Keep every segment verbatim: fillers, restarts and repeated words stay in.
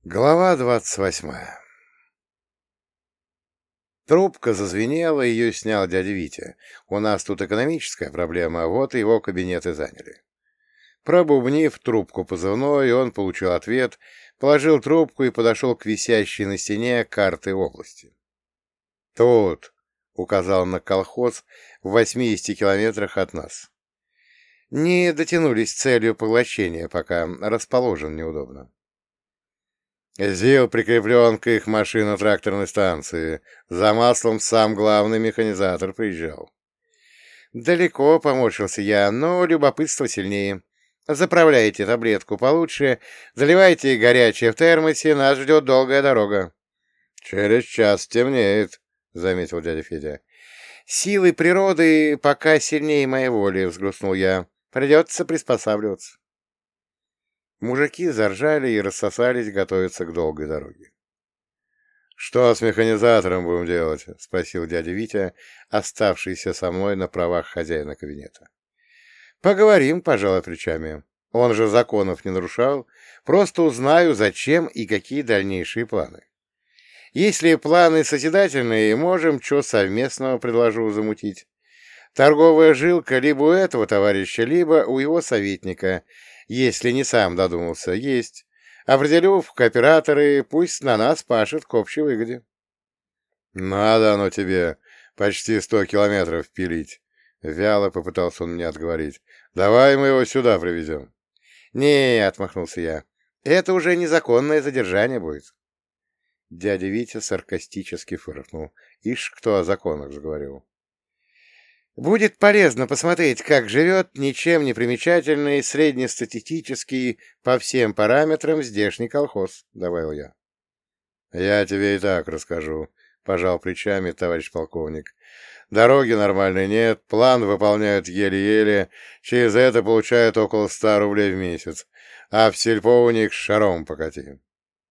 Глава двадцать восьмая. Трубка зазвенела, ее снял дядя Витя. У нас тут экономическая проблема, вот его кабинет и заняли. Пробубнив трубку позывной, он получил ответ, положил трубку и подошел к висящей на стене карты области. «Тут», — указал на колхоз в восьмидесяти километрах от нас. Не дотянулись к целью поглощения, пока расположен неудобно. ЗИЛ прикреплен к их машино-тракторной станции. За маслом сам главный механизатор приезжал. Далеко, поморщился я, но любопытство сильнее. Заправляйте таблетку получше, заливайте горячее в термосе, нас ждет долгая дорога. Через час темнеет, заметил дядя Федя. Силы природы пока сильнее моей воли, взгрустнул я. Придется приспосабливаться. Мужики заржали и рассосались готовиться к долгой дороге. — Что с механизатором будем делать? — спросил дядя Витя, оставшийся со мной на правах хозяина кабинета. — Поговорим, пожалуй, плечами. Он же законов не нарушал. Просто узнаю, зачем и какие дальнейшие планы. Если планы созидательные, можем что совместного предложу замутить. Торговая жилка либо у этого товарища, либо у его советника, если не сам додумался, есть. Определю в кооператоры, пусть на нас пашет к общей выгоде. — Надо оно тебе почти сто километров пилить. Вяло попытался он меня отговорить. — Давай мы его сюда привезем. — Не, — отмахнулся я, — это уже незаконное задержание будет. Дядя Витя саркастически фыркнул. Ишь, кто о законах заговорил. Будет полезно посмотреть, как живет ничем не примечательный, среднестатистический по всем параметрам здешний колхоз, — добавил я. — Я тебе и так расскажу, — пожал плечами товарищ полковник. — Дороги нормальной нет, план выполняют еле-еле, через это получают около ста рублей в месяц, а в сельпо у них шаром покати.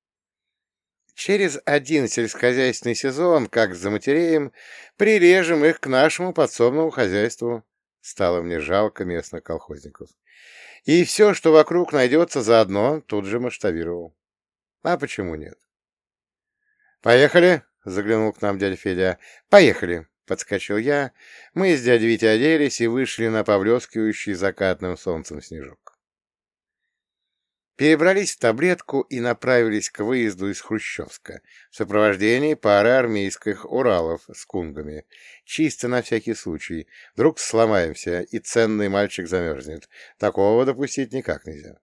Через один сельскохозяйственный сезон, как заматереем, прирежем их к нашему подсобному хозяйству. Стало мне жалко местных колхозников. И все, что вокруг найдется заодно, тут же масштабировал. А почему нет? «Поехали!» — заглянул к нам дядя Федя. «Поехали!» — подскочил я. Мы с дядей Витей оделись и вышли на поблескивающий закатным солнцем снежок. Перебрались в таблетку и направились к выезду из Хрущевска в сопровождении пары армейских Уралов с кунгами. Чисто на всякий случай. Вдруг сломаемся, и ценный мальчик замерзнет. Такого допустить никак нельзя.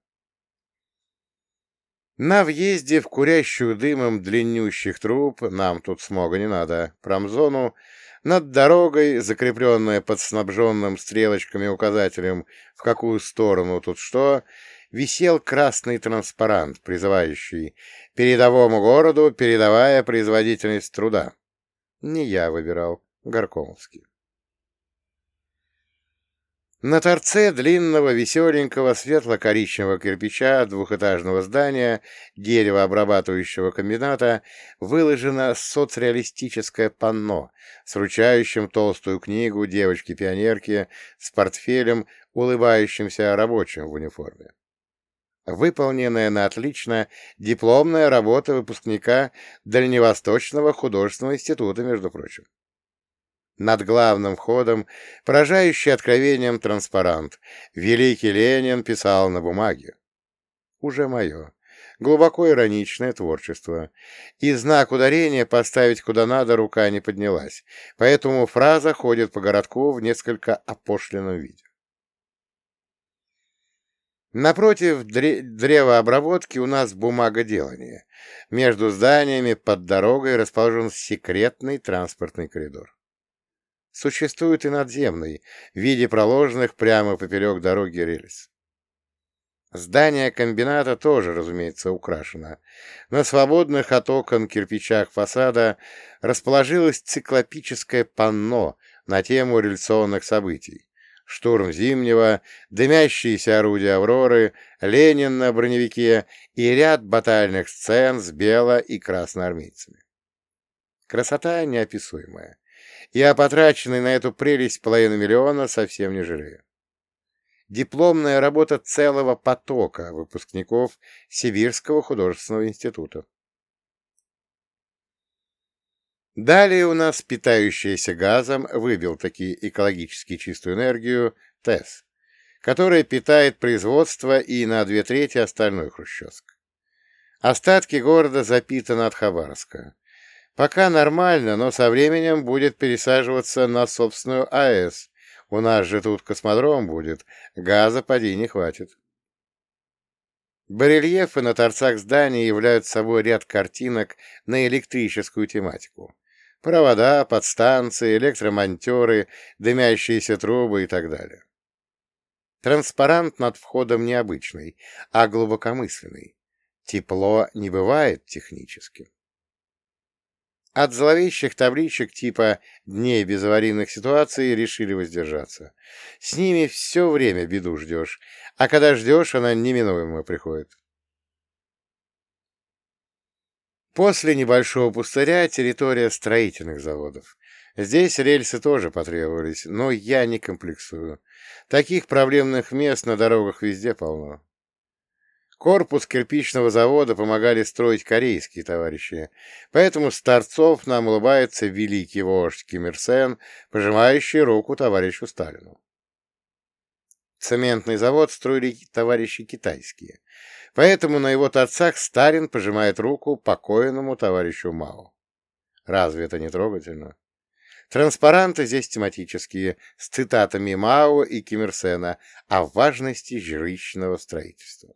На въезде в курящую дымом длиннющих труб, нам тут смога не надо, промзону, над дорогой, закрепленная под снабженным стрелочками указателем, в какую сторону тут что, висел красный транспарант, призывающий «Передовому городу передовая производительность труда». Не я выбирал, Горкомовский. На торце длинного, веселенького, светло-коричневого кирпича двухэтажного здания деревообрабатывающего комбината выложено соцреалистическое панно с вручающим толстую книгу девочки-пионерки с портфелем, улыбающимся рабочим в униформе. Выполненная на отлично дипломная работа выпускника Дальневосточного художественного института, между прочим. Над главным входом поражающий откровением транспарант «Великий Ленин писал на бумаге». Уже мое. Глубоко ироничное творчество. И знак ударения поставить куда надо рука не поднялась, поэтому фраза ходит по городку в несколько опошленном виде. Напротив древообработки у нас бумагоделание. Между зданиями под дорогой расположен секретный транспортный коридор. Существует и надземный, в виде проложенных прямо поперек дороги рельс. Здание комбината тоже, разумеется, украшено. На свободных от окон кирпичах фасада расположилось циклопическое панно на тему революционных событий. Штурм Зимнего, дымящиеся орудия «Авроры», Ленин на броневике и ряд батальных сцен с бело- и красноармейцами. Красота неописуемая. Я потраченный на эту прелесть половину миллиона совсем не жалею. Дипломная работа целого потока выпускников Сибирского художественного института. Далее у нас питающийся газом выбил таки экологически чистую энергию ТЭС, которая питает производство и на две трети остальной Хрущевск. Остатки города запитаны от Хабаровска. Пока нормально, но со временем будет пересаживаться на собственную АЭС. У нас же тут космодром будет, газа поди не хватит. Барельефы на торцах зданий являются собой ряд картинок на электрическую тематику. Провода, подстанции, электромонтеры, дымящиеся трубы и так далее. Транспарант над входом необычный, а глубокомысленный. Тепло не бывает техническим. От зловещих табличек типа «Дней без аварийных ситуаций» решили воздержаться. С ними все время беду ждешь, а когда ждешь, она неминуемо приходит. После небольшого пустыря территория строительных заводов. Здесь рельсы тоже потребовались, но я не комплексую. Таких проблемных мест на дорогах везде полно. Корпус кирпичного завода помогали строить корейские товарищи, поэтому с торцов нам улыбается великий вождь Ким Ир Сен, пожимающий руку товарищу Сталину. Цементный завод строили товарищи китайские, поэтому на его торцах Сталин пожимает руку покойному товарищу Мао. Разве это не трогательно? Транспаранты здесь тематические, с цитатами Мао и Ким Ир Сена о важности жилищного строительства.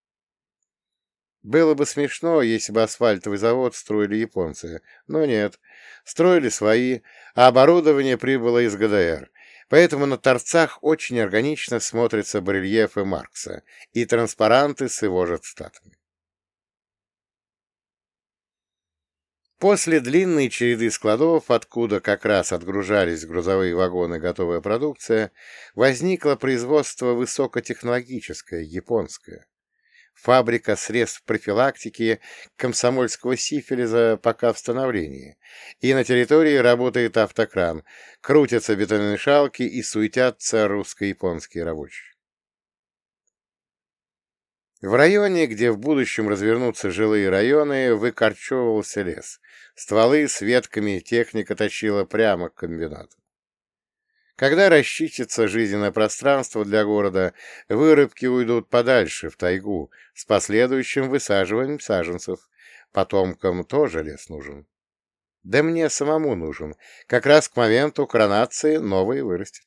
Было бы смешно, если бы асфальтовый завод строили японцы, но нет, строили свои, а оборудование прибыло из ГДР, поэтому на торцах очень органично смотрятся барельефы Маркса и транспаранты с его же цитатами. После длинной череды складов, откуда как раз отгружались грузовые вагоны готовая продукция, возникло производство высокотехнологическое, японское. Фабрика средств профилактики комсомольского сифилиса пока в становлении, и на территории работает автокран, крутятся бетономешалки и суетятся русско-японские рабочие. В районе, где в будущем развернутся жилые районы, выкорчевывался лес. Стволы с ветками техника тащила прямо к комбинату. Когда расчистится жизненное пространство для города, вырубки уйдут подальше, в тайгу, с последующим высаживанием саженцев. Потомкам тоже лес нужен. Да мне самому нужен. Как раз к моменту коронации новый вырастет.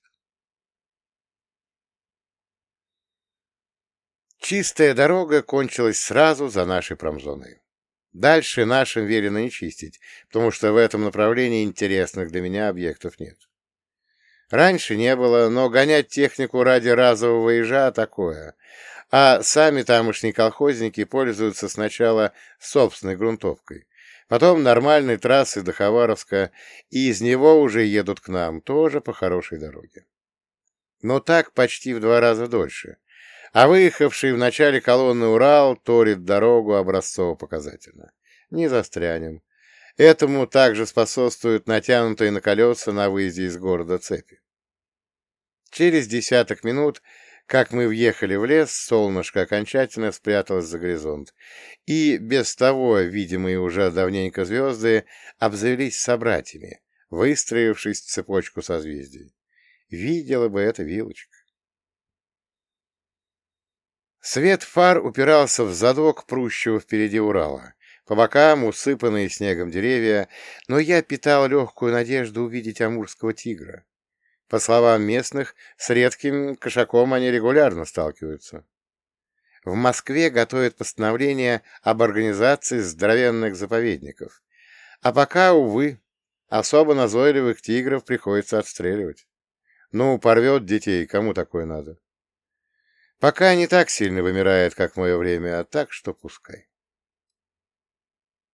Чистая дорога кончилась сразу за нашей промзоной. Дальше нашим велено не чистить, потому что в этом направлении интересных для меня объектов нет. Раньше не было, но гонять технику ради разового ежа такое. А сами тамошние колхозники пользуются сначала собственной грунтовкой, потом нормальной трассой до Хабаровска, и из него уже едут к нам, тоже по хорошей дороге. Но так почти в два раза дольше. А выехавший в начале колонны Урал торит дорогу образцово-показательно. Не застрянем. Этому также способствуют натянутые на колеса на выезде из города цепи. Через десяток минут, как мы въехали в лес, солнышко окончательно спряталось за горизонт, и без того видимые уже давненько звезды обзавелись собратьями, выстроившись в цепочку созвездий. Видела бы это Вилочка. Свет фар упирался в задок прущего впереди Урала. По бокам усыпанные снегом деревья, но я питал легкую надежду увидеть амурского тигра. По словам местных, с редким кошаком они регулярно сталкиваются. В Москве готовят постановление об организации здоровенных заповедников. А пока, увы, особо назойливых тигров приходится отстреливать. Ну, порвет детей, кому такое надо? Пока не так сильно вымирает, как в мое время, а так что пускай.